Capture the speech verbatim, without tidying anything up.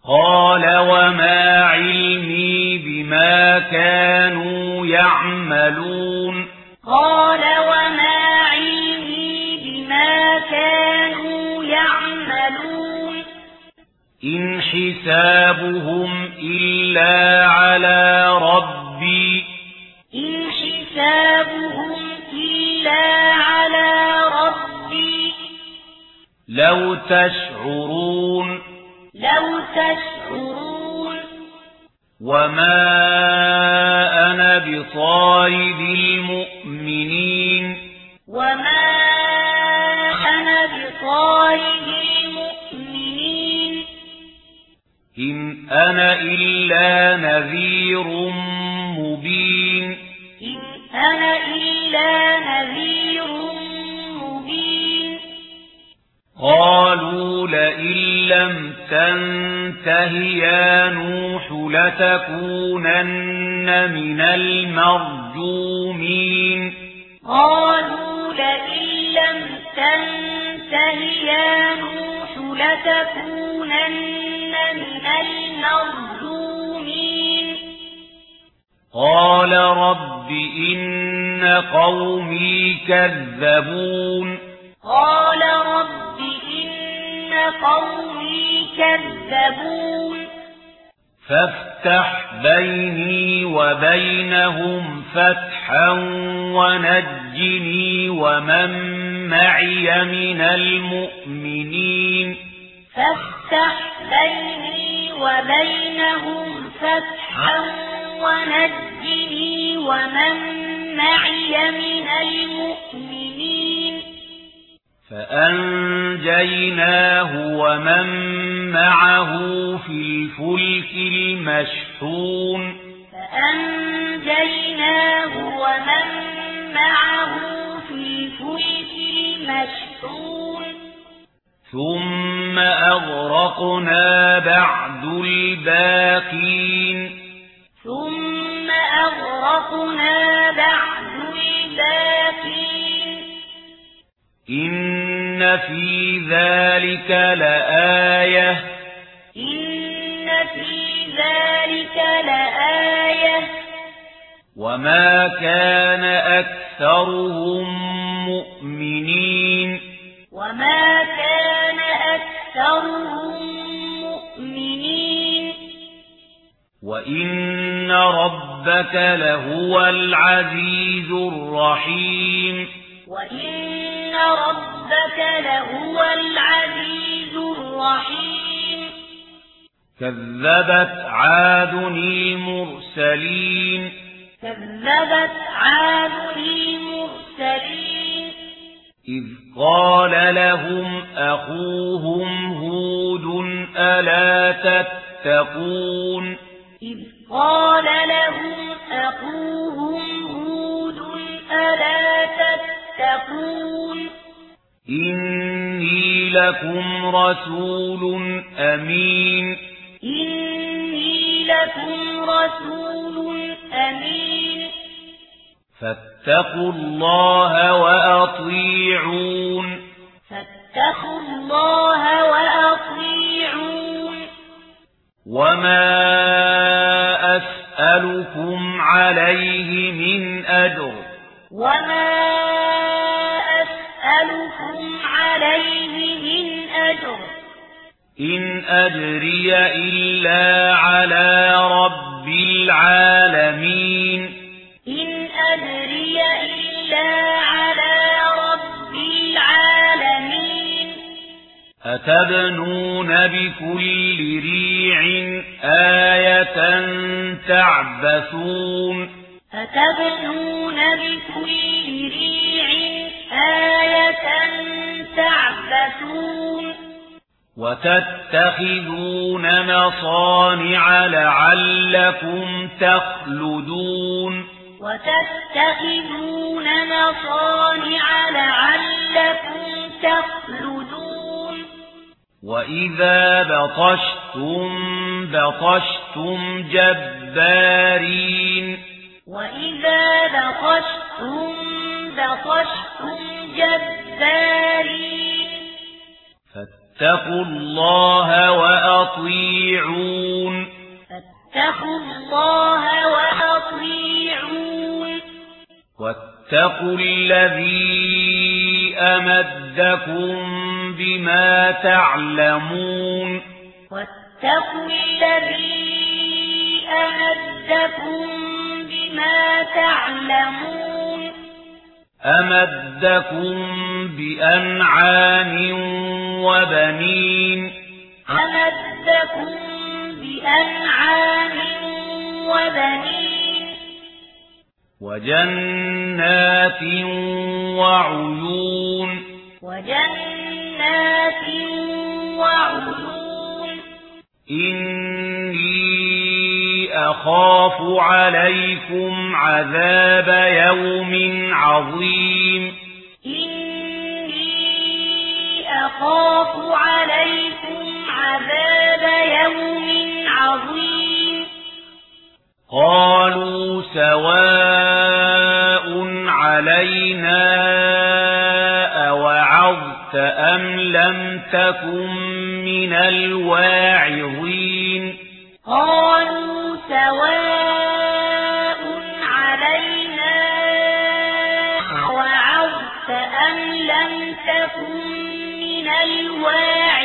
قال وما علمي بما كانوا يعملون قال وما علمي بما كانوا يعملون إن حسابهم إلا على ربي إن حسابهم إلا على ربي لو تشعرون لو تشعرون وما أنا بطارد المؤمنين وما أنا بطارد المؤمنين إن أنا إلا نذير مبين إن أنا إلا نذير مبين قالوا لئن لم تنته يا نوح لتكونن من المرجومين قالوا لئن لم تنته يا نوح لتكونن من المرجومين قال رب إن قومي كذبون قال رب إن قومي كذبون فافتح بيني وبينهم فتحا ونجني ومن معي من المؤمنين فافتح بيني وبينهم فتحا ونجني ومن معي من المؤمنين فأنجيناه ومن معه في الفلك المشحون فأنجيناه ومن معه في الفلك المشحون ثم أغرقنا بعد الباقين ثم أغرقنا بعد الباقين إن في ذلك لآية إن في ذلك لآية وما كان أكثرهم مؤمنين وما كان أكثرهم مؤمنين وإن ربك لهو العزيز الرحيم وإن ربك لهو العزيز الرحيم كذبت عاد المرسلين كذبت عاد المرسلين إذ قال لهم أخوهم هود ألا تتقون إذ قال لهم أخوهم هود ألا تتقون إني لكم رسول أمين إني لكم رسول أمين فاتقوا الله وأطيعون فاتقوا الله وأطيعون وما أسألكم عليه من أجر وما أسألكم عليه من أجر إن أجري إلا على رب العالمين إن أجري إلا على رب العالمين أتبنون بكل ريع آية تعبثون أتبنون بكل ريع آية تعبثون وتتخذون مصانع لعلكم تخلدون وتتخذون مصانع لعلكم تخلدون وإذا بطشتم بطشتم جبارين وإذا بطشتم بطشتم جبارين فاتقوا الله وأطيعون الله وأطيعون واتقوا الذي أمدكم بما تعلمون واتقوا الذي أمدكم بما تعلمون أمدكم بأنعام وبنين أمدكم بأنعام وبنين وجنات وعيون وجنات وعيون إني أخاف عليكم عذاب يوم عظيم إني أخاف عليكم عذاب يوم عظيم قالوا سواء علينا أوعظت أم لم تكن من الواعظين قالوا سواء علينا أوعظت أم لم تكن من الواعظين